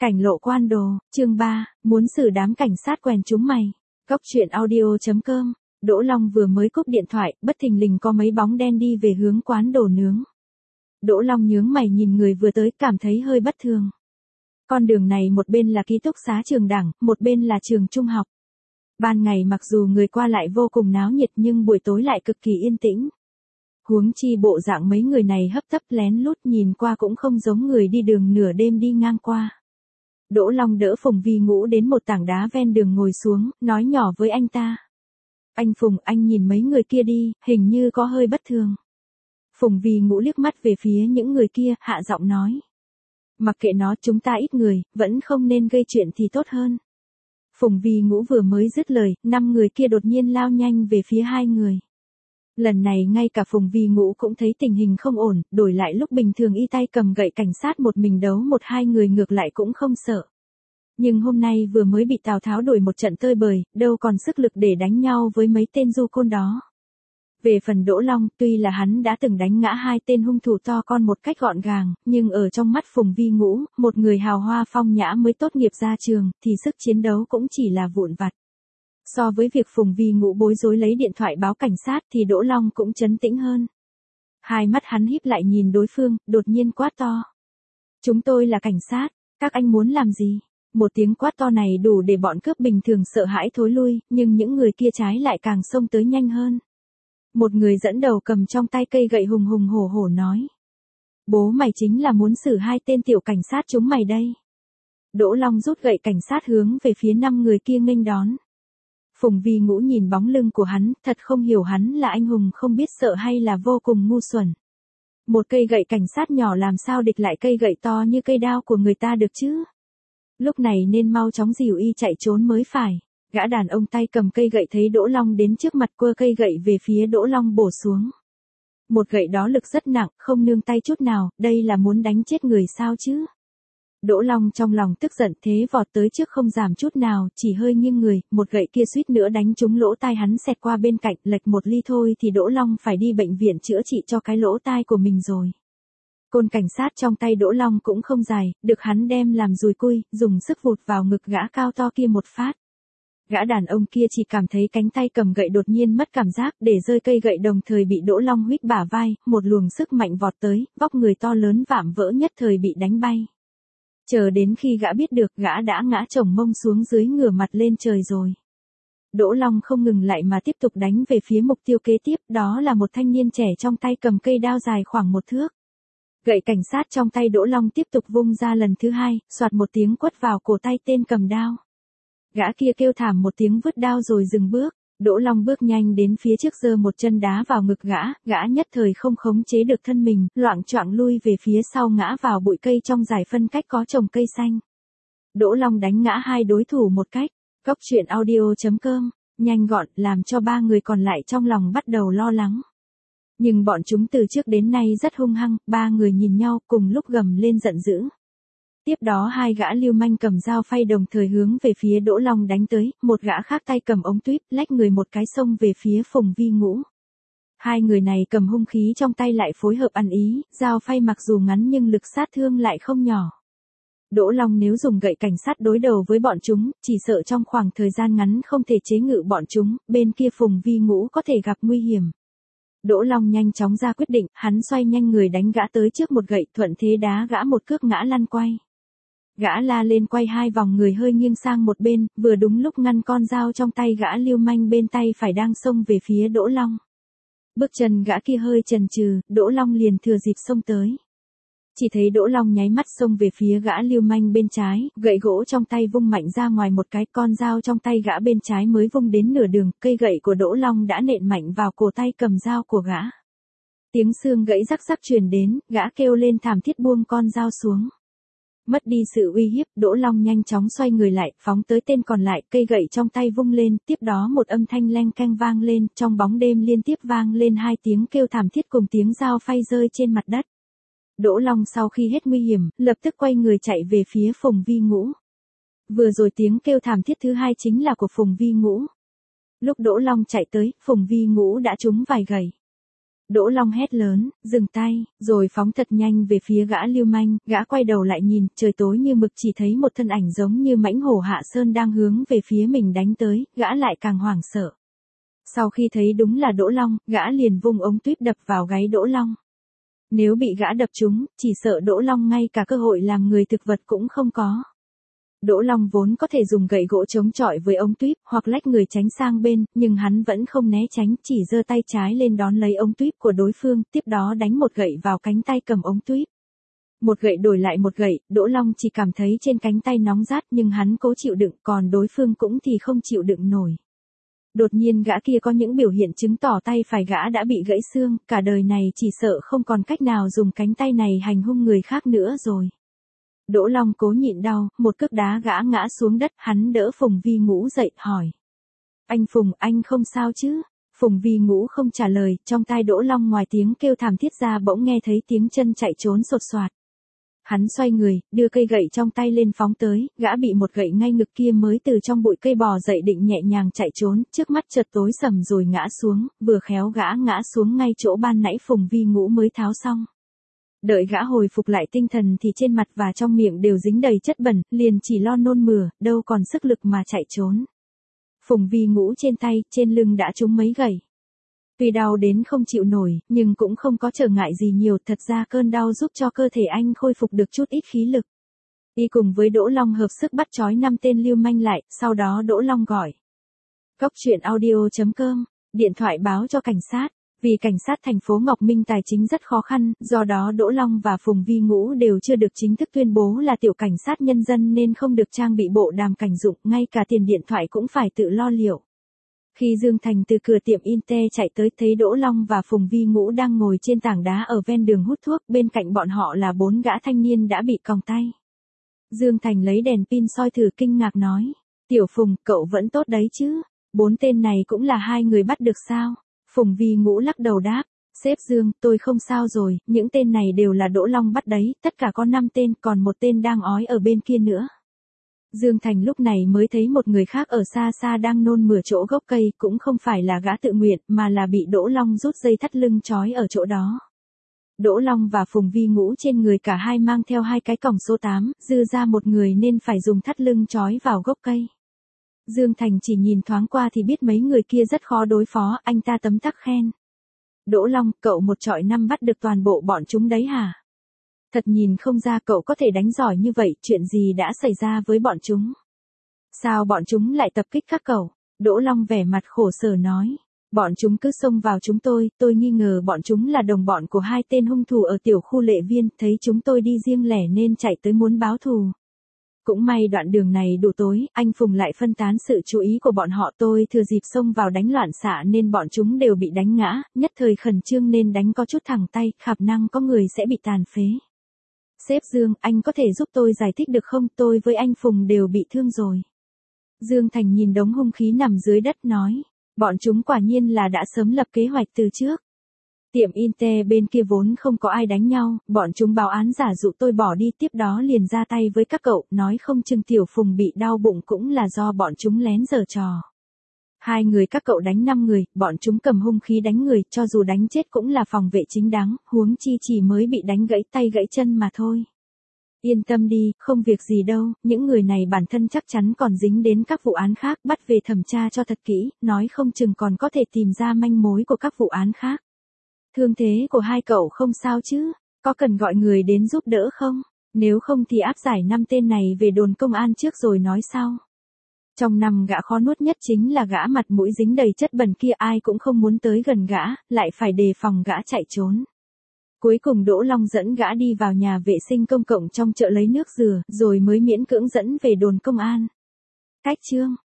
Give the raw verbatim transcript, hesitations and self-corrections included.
Cảnh lộ quan đồ, chương ba, muốn xử đám cảnh sát quèn chúng mày. Góc truyện audio chấm com. Đỗ Long vừa mới cúp điện thoại, bất thình lình có mấy bóng đen đi về hướng quán đồ nướng. Đỗ Long nhướng mày nhìn người vừa tới, cảm thấy hơi bất thường. Con đường này một bên là ký túc xá trường đảng, một bên là trường trung học. Ban ngày mặc dù người qua lại vô cùng náo nhiệt nhưng buổi tối lại cực kỳ yên tĩnh. Huống chi bộ dạng mấy người này hấp tấp lén lút nhìn qua cũng không giống người đi đường nửa đêm đi ngang qua. Đỗ Long đỡ Phùng Vi Ngũ đến một tảng đá ven đường ngồi xuống, nói nhỏ với anh ta. Anh Phùng, anh nhìn mấy người kia đi, hình như có hơi bất thường. Phùng Vi Ngũ liếc mắt về phía những người kia, hạ giọng nói. Mặc kệ nó, chúng ta ít người, vẫn không nên gây chuyện thì tốt hơn. Phùng Vi Ngũ vừa mới dứt lời, năm người kia đột nhiên lao nhanh về phía hai người. Lần này ngay cả Phùng Vi Ngũ cũng thấy tình hình không ổn, đổi lại lúc bình thường y tay cầm gậy cảnh sát một mình đấu một hai người ngược lại cũng không sợ. Nhưng hôm nay vừa mới bị Tào Tháo đuổi một trận tơi bời, đâu còn sức lực để đánh nhau với mấy tên du côn đó. Về phần Đỗ Long, tuy là hắn đã từng đánh ngã hai tên hung thủ to con một cách gọn gàng, nhưng ở trong mắt Phùng Vi Ngũ, một người hào hoa phong nhã mới tốt nghiệp ra trường, thì sức chiến đấu cũng chỉ là vụn vặt. So với việc Phùng Vi Ngũ bối rối lấy điện thoại báo cảnh sát thì Đỗ Long cũng trấn tĩnh hơn. Hai mắt hắn híp lại nhìn đối phương, đột nhiên quát to. Chúng tôi là cảnh sát, các anh muốn làm gì? Một tiếng quát to này đủ để bọn cướp bình thường sợ hãi thối lui, nhưng những người kia trái lại càng xông tới nhanh hơn. Một người dẫn đầu cầm trong tay cây gậy hùng hùng hổ hổ nói. Bố mày chính là muốn xử hai tên tiểu cảnh sát chúng mày đây. Đỗ Long rút gậy cảnh sát hướng về phía năm người kia nghênh đón. Phùng Vi Ngũ nhìn bóng lưng của hắn, thật không hiểu hắn là anh hùng không biết sợ hay là vô cùng ngu xuẩn. Một cây gậy cảnh sát nhỏ làm sao địch lại cây gậy to như cây đao của người ta được chứ? Lúc này nên mau chóng dìu y chạy trốn mới phải. Gã đàn ông tay cầm cây gậy thấy Đỗ Long đến trước mặt quơ cây gậy về phía Đỗ Long bổ xuống. Một gậy đó lực rất nặng, không nương tay chút nào, đây là muốn đánh chết người sao chứ? Đỗ Long trong lòng tức giận thế vọt tới trước không giảm chút nào, chỉ hơi nghiêng người, một gậy kia suýt nữa đánh trúng lỗ tai hắn xẹt qua bên cạnh, lệch một ly thôi thì Đỗ Long phải đi bệnh viện chữa trị cho cái lỗ tai của mình rồi. Côn cảnh sát trong tay Đỗ Long cũng không dài, được hắn đem làm dùi cui, dùng sức vụt vào ngực gã cao to kia một phát. Gã đàn ông kia chỉ cảm thấy cánh tay cầm gậy đột nhiên mất cảm giác, để rơi cây gậy đồng thời bị Đỗ Long huých bả vai, một luồng sức mạnh vọt tới, vóc người to lớn vạm vỡ nhất thời bị đánh bay. Chờ đến khi gã biết được, gã đã ngã chồng mông xuống dưới ngửa mặt lên trời rồi. Đỗ Long không ngừng lại mà tiếp tục đánh về phía mục tiêu kế tiếp, đó là một thanh niên trẻ trong tay cầm cây đao dài khoảng một thước. Gậy cảnh sát trong tay Đỗ Long tiếp tục vung ra lần thứ hai, soạt một tiếng quất vào cổ tay tên cầm đao. Gã kia kêu thảm một tiếng vứt đao rồi dừng bước. Đỗ Long bước nhanh đến phía trước giơ một chân đá vào ngực gã, gã nhất thời không khống chế được thân mình, loạng choạng lui về phía sau ngã vào bụi cây trong dải phân cách có trồng cây xanh. Đỗ Long đánh ngã hai đối thủ một cách. Góc truyện audio chấm com, nhanh gọn, làm cho ba người còn lại trong lòng bắt đầu lo lắng. Nhưng bọn chúng từ trước đến nay rất hung hăng, ba người nhìn nhau cùng lúc gầm lên giận dữ. Tiếp đó hai gã lưu manh cầm dao phay đồng thời hướng về phía Đỗ Long đánh tới, một gã khác tay cầm ống tuyếp, lách người một cái xông về phía Phùng Vi Ngũ. Hai người này cầm hung khí trong tay lại phối hợp ăn ý, dao phay mặc dù ngắn nhưng lực sát thương lại không nhỏ. Đỗ Long nếu dùng gậy cảnh sát đối đầu với bọn chúng, chỉ sợ trong khoảng thời gian ngắn không thể chế ngự bọn chúng, bên kia Phùng Vi Ngũ có thể gặp nguy hiểm. Đỗ Long nhanh chóng ra quyết định, hắn xoay nhanh người đánh gã tới trước một gậy, thuận thế đá gã một cước ngã lăn quay. Gã la lên quay hai vòng người hơi nghiêng sang một bên, vừa đúng lúc ngăn con dao trong tay gã lưu manh bên tay phải đang xông về phía Đỗ Long. Bước chân gã kia hơi chần chừ, Đỗ Long liền thừa dịp xông tới. Chỉ thấy Đỗ Long nháy mắt xông về phía gã lưu manh bên trái, gậy gỗ trong tay vung mạnh ra ngoài một cái, con dao trong tay gã bên trái mới vung đến nửa đường, cây gậy của Đỗ Long đã nện mạnh vào cổ tay cầm dao của gã. Tiếng xương gãy rắc rắc truyền đến, gã kêu lên thảm thiết buông con dao xuống. Mất đi sự uy hiếp, Đỗ Long nhanh chóng xoay người lại, phóng tới tên còn lại, cây gậy trong tay vung lên, tiếp đó một âm thanh leng keng vang lên, trong bóng đêm liên tiếp vang lên hai tiếng kêu thảm thiết cùng tiếng dao phay rơi trên mặt đất. Đỗ Long sau khi hết nguy hiểm, lập tức quay người chạy về phía Phùng Vi Ngũ. Vừa rồi tiếng kêu thảm thiết thứ hai chính là của Phùng Vi Ngũ. Lúc Đỗ Long chạy tới, Phùng Vi Ngũ đã trúng vài gậy. Đỗ Long hét lớn, dừng tay, rồi phóng thật nhanh về phía gã lưu manh, gã quay đầu lại nhìn, trời tối như mực chỉ thấy một thân ảnh giống như mãnh hổ hạ sơn đang hướng về phía mình đánh tới, gã lại càng hoảng sợ. Sau khi thấy đúng là Đỗ Long, gã liền vung ống tuyếp đập vào gáy Đỗ Long. Nếu bị gã đập trúng, chỉ sợ Đỗ Long ngay cả cơ hội làm người thực vật cũng không có. Đỗ Long vốn có thể dùng gậy gỗ chống chọi với ống tuyếp, hoặc lách người tránh sang bên, nhưng hắn vẫn không né tránh, chỉ giơ tay trái lên đón lấy ống tuyếp của đối phương, tiếp đó đánh một gậy vào cánh tay cầm ống tuyếp. Một gậy đổi lại một gậy, Đỗ Long chỉ cảm thấy trên cánh tay nóng rát nhưng hắn cố chịu đựng, còn đối phương cũng thì không chịu đựng nổi. Đột nhiên gã kia có những biểu hiện chứng tỏ tay phải gã đã bị gãy xương, cả đời này chỉ sợ không còn cách nào dùng cánh tay này hành hung người khác nữa rồi. Đỗ Long cố nhịn đau, một cước đá gã ngã xuống đất, hắn đỡ Phùng Vi Ngũ dậy, hỏi. Anh Phùng, anh không sao chứ? Phùng Vi Ngũ không trả lời, trong tai Đỗ Long ngoài tiếng kêu thảm thiết ra bỗng nghe thấy tiếng chân chạy trốn sột soạt. Hắn xoay người, đưa cây gậy trong tay lên phóng tới, gã bị một gậy ngay ngực kia mới từ trong bụi cây bò dậy định nhẹ nhàng chạy trốn, trước mắt chợt tối sầm rồi ngã xuống, vừa khéo gã ngã xuống ngay chỗ ban nãy Phùng Vi Ngũ mới tháo xong. Đợi gã hồi phục lại tinh thần thì trên mặt và trong miệng đều dính đầy chất bẩn, liền chỉ lo nôn mửa, đâu còn sức lực mà chạy trốn. Phùng Vi Ngũ trên tay, trên lưng đã trúng mấy gậy. Tuy đau đến không chịu nổi, nhưng cũng không có trở ngại gì nhiều, thật ra cơn đau giúp cho cơ thể anh khôi phục được chút ít khí lực. Y cùng với Đỗ Long hợp sức bắt trói năm tên lưu manh lại, sau đó Đỗ Long gọi. Cóc truyện audio chấm com, điện thoại báo cho cảnh sát. Vì cảnh sát thành phố Ngọc Minh tài chính rất khó khăn, do đó Đỗ Long và Phùng Vi Ngũ đều chưa được chính thức tuyên bố là tiểu cảnh sát nhân dân nên không được trang bị bộ đàm cảnh dụng, ngay cả tiền điện thoại cũng phải tự lo liệu. Khi Dương Thành từ cửa tiệm Inte chạy tới thấy Đỗ Long và Phùng Vi Ngũ đang ngồi trên tảng đá ở ven đường hút thuốc, bên cạnh bọn họ là bốn gã thanh niên đã bị còng tay. Dương Thành lấy đèn pin soi thử kinh ngạc nói, Tiểu Phùng, cậu vẫn tốt đấy chứ, bốn tên này cũng là hai người bắt được sao? Phùng Vi Ngũ lắc đầu đáp, sếp Dương, tôi không sao rồi, những tên này đều là Đỗ Long bắt đấy, tất cả có năm tên, còn một tên đang ói ở bên kia nữa. Dương Thành lúc này mới thấy một người khác ở xa xa đang nôn mửa chỗ gốc cây, cũng không phải là gã tự nguyện, mà là bị Đỗ Long rút dây thắt lưng trói ở chỗ đó. Đỗ Long và Phùng Vi Ngũ trên người cả hai mang theo hai cái còng số tám, dư ra một người nên phải dùng thắt lưng trói vào gốc cây. Dương Thành chỉ nhìn thoáng qua thì biết mấy người kia rất khó đối phó, anh ta tấm tắc khen. Đỗ Long, cậu một trọi năm bắt được toàn bộ bọn chúng đấy hả? Thật nhìn không ra cậu có thể đánh giỏi như vậy, chuyện gì đã xảy ra với bọn chúng? Sao bọn chúng lại tập kích các cậu? Đỗ Long vẻ mặt khổ sở nói. Bọn chúng cứ xông vào chúng tôi, tôi nghi ngờ bọn chúng là đồng bọn của hai tên hung thủ ở tiểu khu Lệ Viên, thấy chúng tôi đi riêng lẻ nên chạy tới muốn báo thù. Cũng may đoạn đường này đủ tối, anh Phùng lại phân tán sự chú ý của bọn họ, tôi thừa dịp xông vào đánh loạn xạ nên bọn chúng đều bị đánh ngã, nhất thời khẩn trương nên đánh có chút thẳng tay, khả năng có người sẽ bị tàn phế. Sếp Dương, anh có thể giúp tôi giải thích được không, tôi với anh Phùng đều bị thương rồi. Dương Thành nhìn đống hung khí nằm dưới đất nói, bọn chúng quả nhiên là đã sớm lập kế hoạch từ trước. Tiệm Inte bên kia vốn không có ai đánh nhau, bọn chúng báo án giả dụ tôi bỏ đi, tiếp đó liền ra tay với các cậu, nói không chừng Tiểu Phùng bị đau bụng cũng là do bọn chúng lén giở trò. Hai người các cậu đánh năm người, bọn chúng cầm hung khí đánh người, cho dù đánh chết cũng là phòng vệ chính đáng, huống chi chỉ mới bị đánh gãy tay gãy chân mà thôi. Yên tâm đi, không việc gì đâu, những người này bản thân chắc chắn còn dính đến các vụ án khác, bắt về thẩm tra cho thật kỹ, nói không chừng còn có thể tìm ra manh mối của các vụ án khác. Thương thế của hai cậu không sao chứ, có cần gọi người đến giúp đỡ không? Nếu không thì áp giải năm tên này về đồn công an trước rồi nói sau. Trong năm gã khó nuốt nhất chính là gã mặt mũi dính đầy chất bẩn kia, ai cũng không muốn tới gần gã, lại phải đề phòng gã chạy trốn. Cuối cùng Đỗ Long dẫn gã đi vào nhà vệ sinh công cộng trong chợ lấy nước dừa, rồi mới miễn cưỡng dẫn về đồn công an. Cách chương